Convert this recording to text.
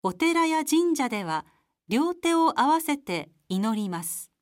お寺や神社では両手を合わせて祈ります。